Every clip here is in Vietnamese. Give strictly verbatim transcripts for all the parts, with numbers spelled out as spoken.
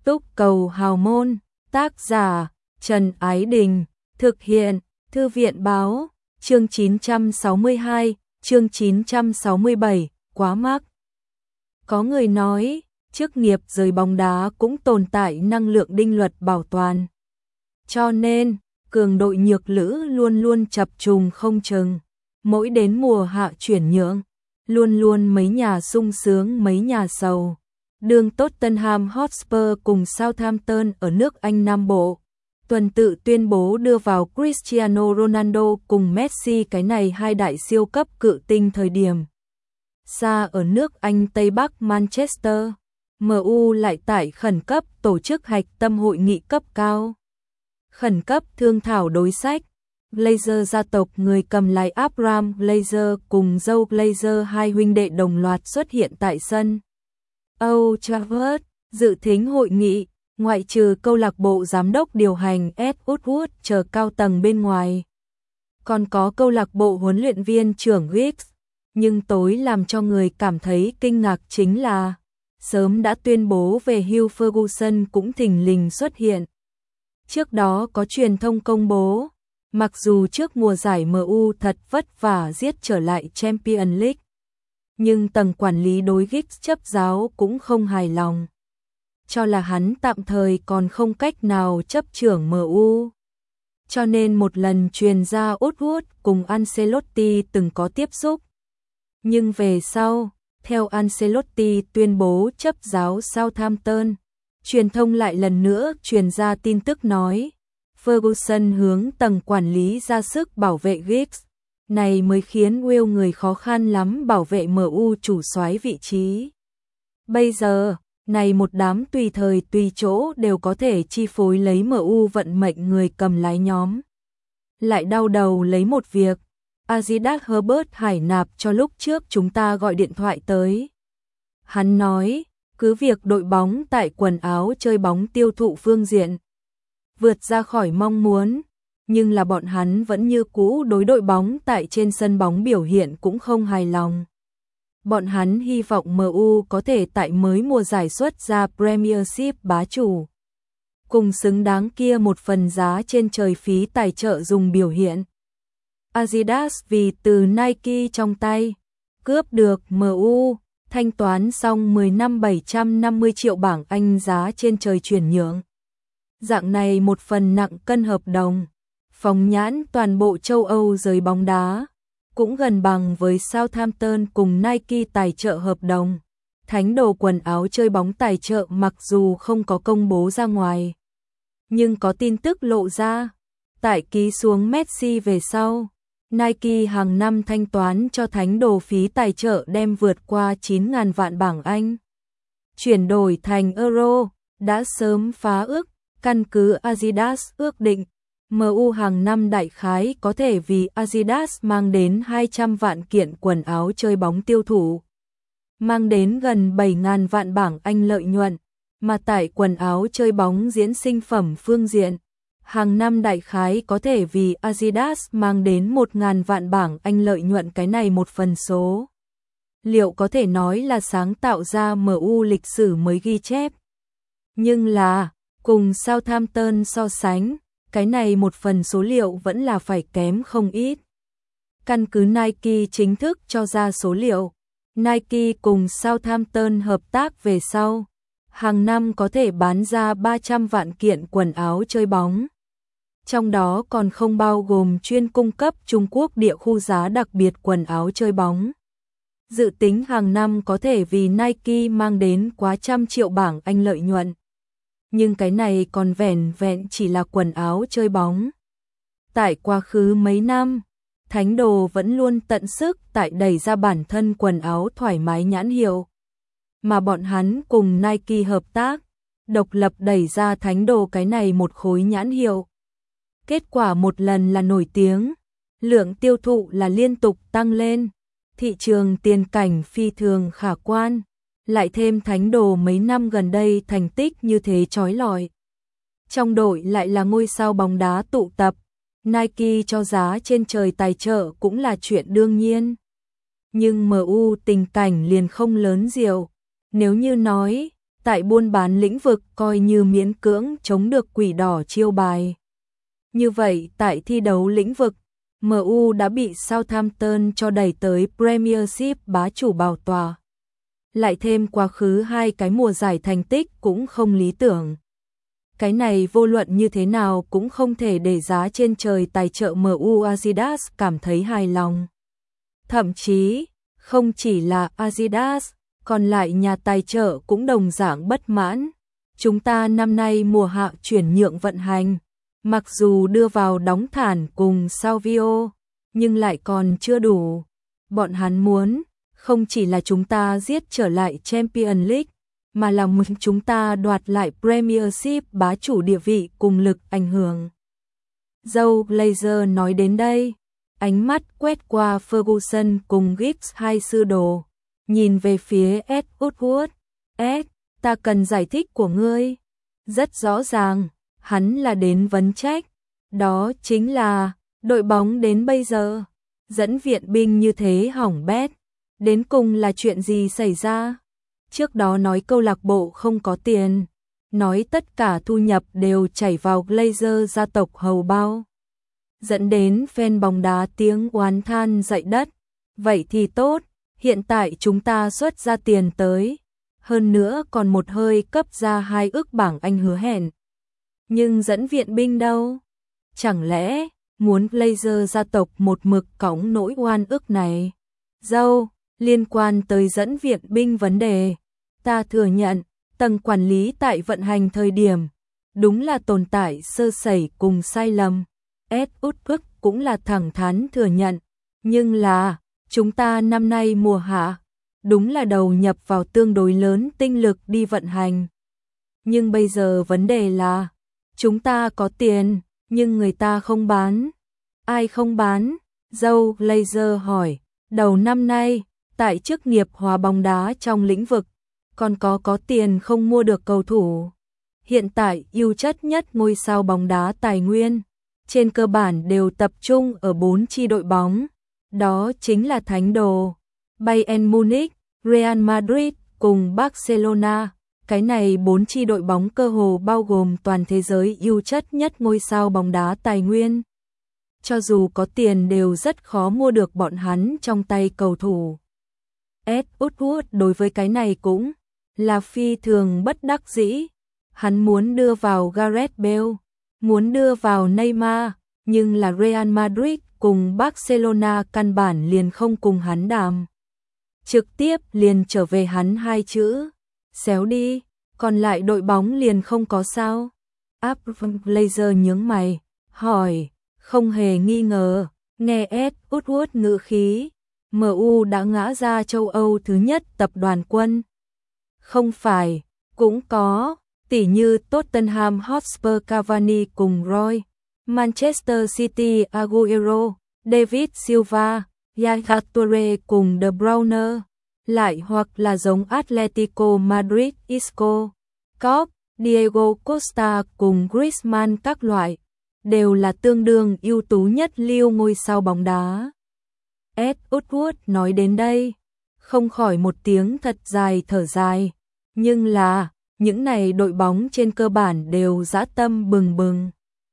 Túc cầu hào môn, tác giả Trần Ái Đình, thực hiện Thư viện báo, chương chín trăm sáu mươi hai, chương chín trăm sáu mươi bảy, quá mắc. Có người nói, chức nghiệp giới bóng đá cũng tồn tại năng lượng đinh luật bảo toàn. Cho nên, cường đội nhược lữ luôn luôn chập trùng không chừng. Mỗi đến mùa hạ chuyển nhượng, luôn luôn mấy nhà sung sướng mấy nhà sầu. Đường Tottenham Hotspur cùng Southampton ở nước Anh Nam Bộ tuần tự tuyên bố đưa vào Cristiano Ronaldo cùng Messi, cái này hai đại siêu cấp cự tinh thời điểm. Xa ở nước Anh Tây Bắc Manchester, em u lại tại khẩn cấp tổ chức hạch tâm hội nghị cấp cao. Khẩn cấp thương thảo đối sách. Glazer gia tộc người cầm lái Abraham Glazer cùng Joe Glazer hai huynh đệ đồng loạt xuất hiện tại sân Old Trafford dự thính hội nghị, ngoại trừ câu lạc bộ giám đốc điều hành Ed Woodward chờ cao tầng bên ngoài. Còn có câu lạc bộ huấn luyện viên trưởng Giggs, nhưng tối làm cho người cảm thấy kinh ngạc chính là sớm đã tuyên bố về Hugh Ferguson cũng thình lình xuất hiện. Trước đó có truyền thông công bố, mặc dù trước mùa giải em u thật vất vả giết trở lại Champions League, nhưng tầng quản lý đối Giggs chấp giáo cũng không hài lòng, cho là hắn tạm thời còn không cách nào chấp trưởng em u. Cho nên một lần truyền ra Woodward cùng Ancelotti từng có tiếp xúc. Nhưng về sau, theo Ancelotti tuyên bố chấp giáo Southampton, truyền thông lại lần nữa truyền ra tin tức nói Ferguson hướng tầng quản lý ra sức bảo vệ Giggs, này mới khiến Will người khó khăn lắm bảo vệ em u chủ soái vị trí. Bây giờ, này một đám tùy thời tùy chỗ đều có thể chi phối lấy em u vận mệnh người cầm lái nhóm. Lại đau đầu lấy một việc, Adidas Herbert hải nạp cho lúc trước chúng ta gọi điện thoại tới. Hắn nói, cứ việc đội bóng tại quần áo chơi bóng tiêu thụ phương diện vượt ra khỏi mong muốn, nhưng là bọn hắn vẫn như cũ đối đội bóng tại trên sân bóng biểu hiện cũng không hài lòng. Bọn hắn hy vọng em u có thể tại mới mùa giải xuất ra Premiership bá chủ, cùng xứng đáng kia một phần giá trên trời phí tài trợ dùng biểu hiện. Adidas vì từ Nike trong tay cướp được em u, thanh toán xong mười năm bảy trăm năm mươi triệu bảng Anh giá trên trời chuyển nhượng. Dạng này một phần nặng cân hợp đồng, phóng nhãn toàn bộ châu Âu giới bóng đá, cũng gần bằng với Southampton cùng Nike tài trợ hợp đồng. Thánh đồ quần áo chơi bóng tài trợ mặc dù không có công bố ra ngoài, nhưng có tin tức lộ ra, tại ký xuống Messi về sau, Nike hàng năm thanh toán cho thánh đồ phí tài trợ đem vượt qua chín nghìn vạn bảng Anh. Chuyển đổi thành euro, đã sớm phá ước, căn cứ Adidas ước định, em u hàng năm đại khái có thể vì Adidas mang đến hai trăm vạn kiện quần áo chơi bóng tiêu thụ, mang đến gần bảy nghìn vạn bảng Anh lợi nhuận, mà tại quần áo chơi bóng diễn sinh phẩm phương diện, hàng năm đại khái có thể vì Adidas mang đến một nghìn vạn bảng Anh lợi nhuận. Cái này một phần số liệu có thể nói là sáng tạo ra em u lịch sử mới ghi chép. Nhưng là, cùng Southampton so sánh, cái này một phần số liệu vẫn là phải kém không ít. Căn cứ Nike chính thức cho ra số liệu, Nike cùng Southampton hợp tác về sau, hàng năm có thể bán ra ba trăm vạn kiện quần áo chơi bóng. Trong đó còn không bao gồm chuyên cung cấp Trung Quốc địa khu giá đặc biệt quần áo chơi bóng. Dự tính hàng năm có thể vì Nike mang đến quá trăm triệu bảng Anh lợi nhuận. Nhưng cái này còn vẻn vẹn chỉ là quần áo chơi bóng. Tại quá khứ mấy năm, Thánh đồ vẫn luôn tận sức tại đẩy ra bản thân quần áo thoải mái nhãn hiệu. Mà bọn hắn cùng Nike hợp tác, độc lập đẩy ra Thánh đồ cái này một khối nhãn hiệu. Kết quả một lần là nổi tiếng, lượng tiêu thụ là liên tục tăng lên, thị trường tiền cảnh phi thường khả quan. Lại thêm Thánh đồ mấy năm gần đây thành tích như thế chói lọi. Trong đội lại là ngôi sao bóng đá tụ tập, Nike cho giá trên trời tài trợ cũng là chuyện đương nhiên. Nhưng em u tình cảnh liền không lớn diệu. Nếu như nói, tại buôn bán lĩnh vực coi như miễn cưỡng chống được quỷ đỏ chiêu bài. Như vậy, tại thi đấu lĩnh vực, em u đã bị Southampton cho đẩy tới Premiership bá chủ bảo tọa. Lại thêm quá khứ hai cái mùa giải thành tích cũng không lý tưởng. Cái này vô luận như thế nào cũng không thể để giá trên trời tài trợ em u Adidas cảm thấy hài lòng. Thậm chí, không chỉ là Adidas, còn lại nhà tài trợ cũng đồng dạng bất mãn. Chúng ta năm nay mùa hạ chuyển nhượng vận hành, mặc dù đưa vào đóng thản cùng Salvio, nhưng lại còn chưa đủ. Bọn hắn muốn, không chỉ là chúng ta giết trở lại Champions League, mà là muốn chúng ta đoạt lại Premiership bá chủ địa vị cùng lực ảnh hưởng. Joe Glazer nói đến đây, ánh mắt quét qua Ferguson cùng Giggs hai sư đồ, nhìn về phía Ed Woodward. Ed, ta cần giải thích của ngươi. Rất rõ ràng, hắn là đến vấn trách. Đó chính là, đội bóng đến bây giờ, dẫn viện binh như thế hỏng bét. Đến cùng là chuyện gì xảy ra? Trước đó nói câu lạc bộ không có tiền, nói tất cả thu nhập đều chảy vào Glazer gia tộc hầu bao. Dẫn đến fan bóng đá tiếng oán than dậy đất. Vậy thì tốt, hiện tại chúng ta xuất ra tiền tới. Hơn nữa còn một hơi cấp ra hai ức bảng Anh hứa hẹn. Nhưng dẫn viện binh đâu? Chẳng lẽ muốn Glazer gia tộc một mực cõng nỗi oan ức này? Dâu, liên quan tới dẫn viện binh vấn đề, ta thừa nhận, tầng quản lý tại vận hành thời điểm, đúng là tồn tại sơ sẩy cùng sai lầm. Ed Woodward cũng là thẳng thắn thừa nhận, nhưng là, chúng ta năm nay mùa hạ, đúng là đầu nhập vào tương đối lớn tinh lực đi vận hành. Nhưng bây giờ vấn đề là, chúng ta có tiền, nhưng người ta không bán. Ai không bán? Joe Glazer hỏi, đầu năm nay, tại chức nghiệp hóa bóng đá trong lĩnh vực, còn có có tiền không mua được cầu thủ. Hiện tại ưu chất nhất ngôi sao bóng đá tài nguyên, trên cơ bản đều tập trung ở bốn chi đội bóng. Đó chính là Thánh Đồ, Bayern Munich, Real Madrid cùng Barcelona. Cái này bốn chi đội bóng cơ hồ bao gồm toàn thế giới ưu chất nhất ngôi sao bóng đá tài nguyên. Cho dù có tiền đều rất khó mua được bọn hắn trong tay cầu thủ. Ed Woodward đối với cái này cũng là phi thường bất đắc dĩ. Hắn muốn đưa vào Gareth Bale, muốn đưa vào Neymar, nhưng là Real Madrid cùng Barcelona căn bản liền không cùng hắn đàm. Trực tiếp liền trở về hắn hai chữ, xéo đi, còn lại đội bóng liền không có sao. Abraham Glazer nhướng mày, hỏi, không hề nghi ngờ, nghe Ed Woodward ngữ khí, em u đã ngã ra châu Âu thứ nhất tập đoàn quân. Không phải, cũng có, tỉ như Tottenham Hotspur Cavani cùng Roy, Manchester City Aguero, David Silva, Yaya Toure cùng De Bruyne, lại hoặc là giống Atletico Madrid Isco, Cop, Diego Costa cùng Griezmann các loại, đều là tương đương ưu tú nhất lưu ngôi sao bóng đá. Ed Woodward nói đến đây, không khỏi một tiếng thật dài thở dài, nhưng là, những này đội bóng trên cơ bản đều dã tâm bừng bừng.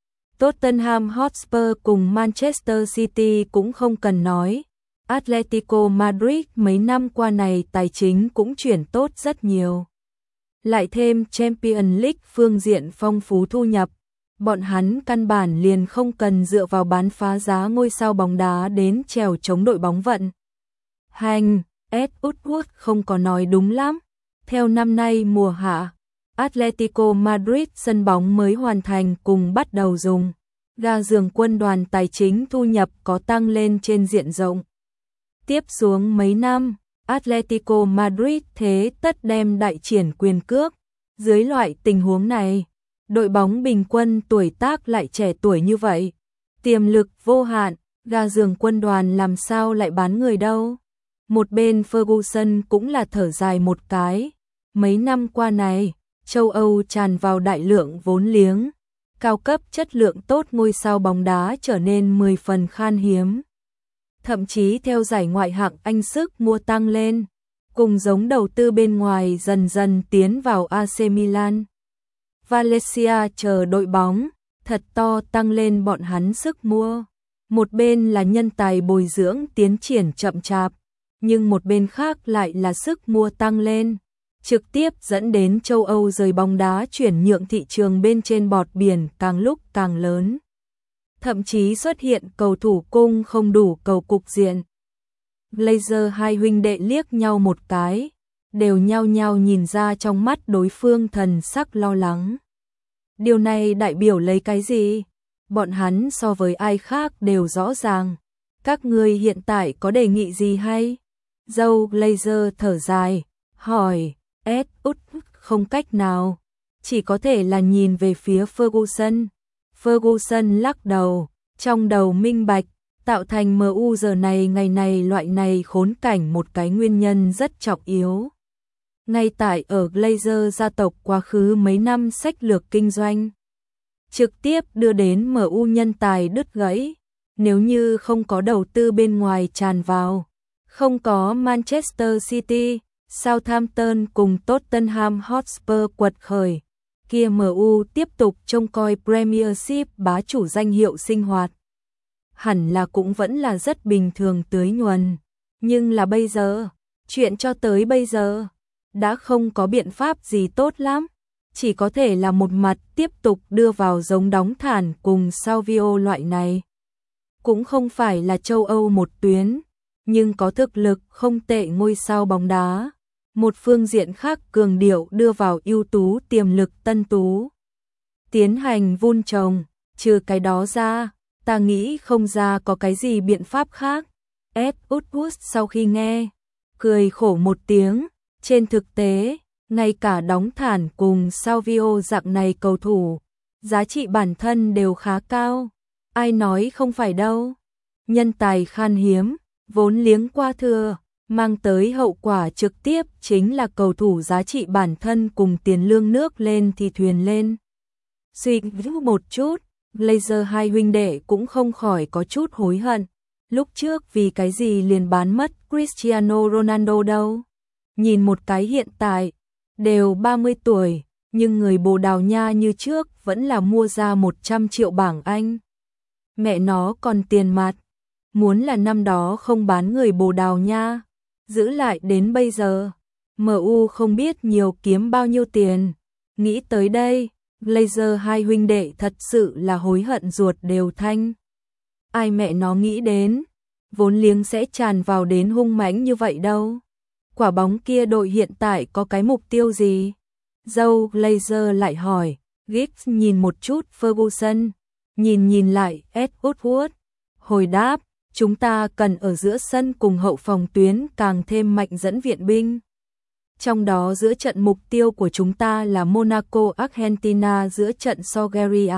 Tottenham Hotspur cùng Manchester City cũng không cần nói, Atletico Madrid mấy năm qua này tài chính cũng chuyển tốt rất nhiều. Lại thêm Champions League phương diện phong phú thu nhập, bọn hắn căn bản liền không cần dựa vào bán phá giá ngôi sao bóng đá đến trèo chống đội bóng vận hành. Ed Woodward không có nói đúng lắm. Theo năm nay mùa hạ, Atletico Madrid sân bóng mới hoàn thành cùng bắt đầu dùng, ga giường quân đoàn tài chính thu nhập có tăng lên trên diện rộng. Tiếp xuống mấy năm, Atletico Madrid thế tất đem đại triển quyền cước. Dưới loại tình huống này, đội bóng bình quân tuổi tác lại trẻ tuổi như vậy, tiềm lực vô hạn, ga giường quân đoàn làm sao lại bán người đâu. Một bên Ferguson cũng là thở dài một cái, mấy năm qua này, châu Âu tràn vào đại lượng vốn liếng, cao cấp chất lượng tốt ngôi sao bóng đá trở nên mười phần khan hiếm. Thậm chí theo giải ngoại hạng Anh sức mua tăng lên, cùng giống đầu tư bên ngoài dần dần tiến vào a xê Milan. Valencia chờ đội bóng thật to tăng lên bọn hắn sức mua. Một bên là nhân tài bồi dưỡng tiến triển chậm chạp, nhưng một bên khác lại là sức mua tăng lên, trực tiếp dẫn đến châu Âu rời bóng đá chuyển nhượng thị trường bên trên bọt biển càng lúc càng lớn. Thậm chí xuất hiện cầu thủ cung không đủ cầu cục diện. Glazer hai huynh đệ liếc nhau một cái, đều nhao nhao nhìn ra trong mắt đối phương thần sắc lo lắng. Điều này đại biểu lấy cái gì? Bọn hắn so với ai khác đều rõ ràng. Các ngươi hiện tại có đề nghị gì hay? Joe Glazer thở dài, hỏi, Ed út không cách nào, chỉ có thể là nhìn về phía Ferguson. Ferguson lắc đầu, trong đầu minh bạch, tạo thành em u giờ này ngày này loại này khốn cảnh một cái nguyên nhân rất trọng yếu. Ngay tại ở Glazer gia tộc quá khứ mấy năm sách lược kinh doanh, trực tiếp đưa đến em u nhân tài đứt gãy. Nếu như không có đầu tư bên ngoài tràn vào, không có Manchester City, Southampton cùng Tottenham Hotspur quật khởi, kia em u tiếp tục trông coi Premiership bá chủ danh hiệu sinh hoạt. Hẳn là cũng vẫn là rất bình thường tưới nhuần. Nhưng là bây giờ, chuyện cho tới bây giờ, đã không có biện pháp gì tốt lắm. Chỉ có thể là một mặt tiếp tục đưa vào giống đóng thản cùng Savio loại này. Cũng không phải là châu Âu một tuyến, nhưng có thực lực không tệ ngôi sao bóng đá. Một phương diện khác cường điệu đưa vào ưu tú tiềm lực tân tú. Tiến hành vun trồng, trừ cái đó ra, ta nghĩ không ra có cái gì biện pháp khác. Ed Woodward sau khi nghe, cười khổ một tiếng. Trên thực tế, ngay cả đóng thản cùng Savio dạng này cầu thủ, giá trị bản thân đều khá cao. Ai nói không phải đâu. Nhân tài khan hiếm, vốn liếng qua thừa, mang tới hậu quả trực tiếp chính là cầu thủ giá trị bản thân cùng tiền lương nước lên thì thuyền lên. Suy nghĩ một chút, Glazer hai huynh đệ cũng không khỏi có chút hối hận. Lúc trước vì cái gì liền bán mất Cristiano Ronaldo đâu. Nhìn một cái hiện tại, đều ba mươi tuổi, nhưng người Bồ Đào Nha như trước vẫn là mua ra một trăm triệu bảng Anh. Mẹ nó còn tiền mặt, muốn là năm đó không bán người Bồ Đào Nha, giữ lại đến bây giờ, em u không biết nhiều kiếm bao nhiêu tiền. Nghĩ tới đây, Glazer hai huynh đệ thật sự là hối hận ruột đều thanh. Ai mẹ nó nghĩ đến, vốn liếng sẽ tràn vào đến hung mãnh như vậy đâu. Quả bóng kia đội hiện tại có cái mục tiêu gì? Joe Glazer lại hỏi. Giggs nhìn một chút Ferguson, nhìn nhìn lại Ed Woodward, hồi đáp, chúng ta cần ở giữa sân cùng hậu phòng tuyến càng thêm mạnh dẫn viện binh. Trong đó giữa trận mục tiêu của chúng ta là Monaco Argentina giữa trận Bulgaria.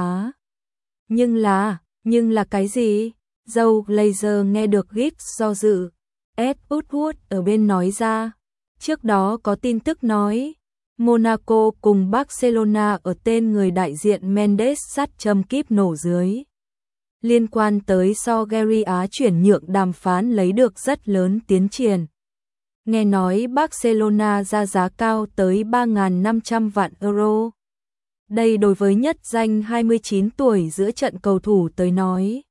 Nhưng là, nhưng là cái gì? Joe Glazer nghe được Giggs do dự. Ed Woodward ở bên nói ra, trước đó có tin tức nói, Monaco cùng Barcelona ở tên người đại diện Mendes sắt châm kíp nổ dưới. Liên quan tới Bulgaria chuyển nhượng đàm phán lấy được rất lớn tiến triển. Nghe nói Barcelona ra giá cao tới ba nghìn năm trăm vạn euro. Đây đối với nhất danh hai mươi chín tuổi giữa trận cầu thủ tới nói.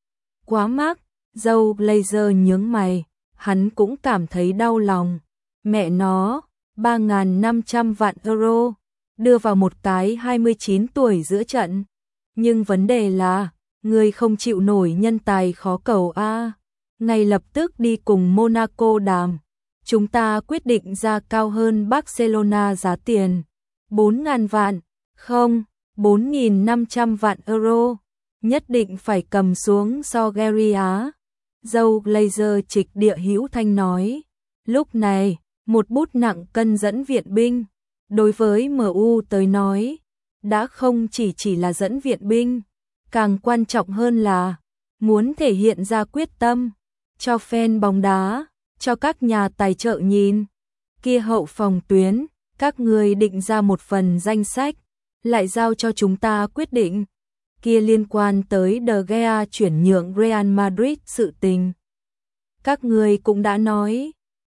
Quá mắc, Joe Glazer nhướng mày, hắn cũng cảm thấy đau lòng. Mẹ nó, ba nghìn năm trăm vạn euro, đưa vào một cái hai mươi chín tuổi giữa trận. Nhưng vấn đề là, người không chịu nổi nhân tài khó cầu a. Ngay lập tức đi cùng Monaco đàm. Chúng ta quyết định ra cao hơn Barcelona giá tiền. bốn nghìn vạn, không, bốn nghìn năm trăm vạn euro. Nhất định phải cầm xuống Bulgaria. Joe Glazer trịch địa hữu thanh nói. Lúc này, một bút nặng cân dẫn viện binh, đối với em u tới nói, đã không chỉ chỉ là dẫn viện binh, càng quan trọng hơn là muốn thể hiện ra quyết tâm, cho fan bóng đá, cho các nhà tài trợ nhìn. Kia hậu phòng tuyến, các người định ra một phần danh sách, lại giao cho chúng ta quyết định. Kia liên quan tới De Gea chuyển nhượng Real Madrid sự tình. Các người cũng đã nói,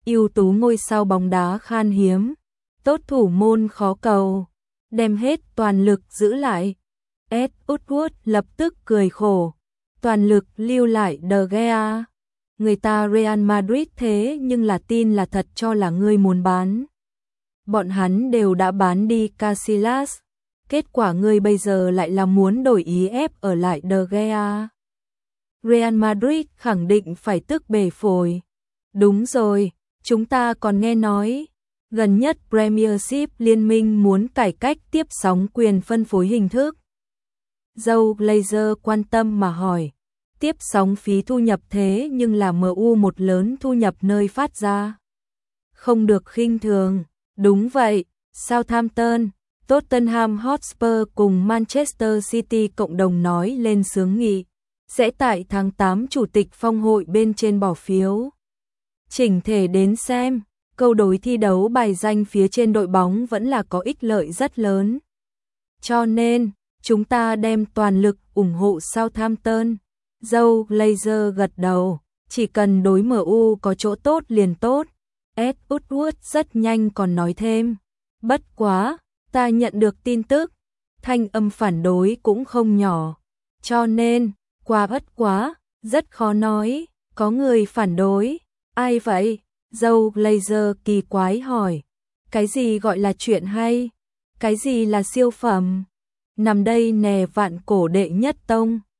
ưu tú ngôi sao bóng đá khan hiếm, tốt thủ môn khó cầu, đem hết toàn lực giữ lại. Ed Woodward lập tức cười khổ, toàn lực lưu lại De Gea. Người ta Real Madrid thế nhưng là tin là thật cho là ngươi muốn bán. Bọn hắn đều đã bán đi Casillas, kết quả ngươi bây giờ lại là muốn đổi ý ép ở lại De Gea. Real Madrid khẳng định phải tức bể phổi. Đúng rồi, chúng ta còn nghe nói, gần nhất Premiership liên minh muốn cải cách tiếp sóng quyền phân phối hình thức. Joe Glazer quan tâm mà hỏi, tiếp sóng phí thu nhập thế nhưng là em u một lớn thu nhập nơi phát ra. Không được khinh thường, đúng vậy, Southampton, Tottenham Hotspur cùng Manchester City cộng đồng nói lên xướng nghị, sẽ tại tháng tám chủ tịch phong hội bên trên bỏ phiếu. Chỉnh thể đến xem, câu đối thi đấu bài danh phía trên đội bóng vẫn là có ích lợi rất lớn. Cho nên, chúng ta đem toàn lực ủng hộ Southampton. Joe Glazer gật đầu, chỉ cần đối em u có chỗ tốt liền tốt. Ed Woodward rất nhanh còn nói thêm, bất quá, ta nhận được tin tức, thanh âm phản đối cũng không nhỏ. Cho nên, quá bất quá, rất khó nói, có người phản đối. Ai vậy? Joe Glazer kỳ quái hỏi. Cái gì gọi là chuyện hay? Cái gì là siêu phẩm? Nằm đây nè vạn cổ đệ nhất tông.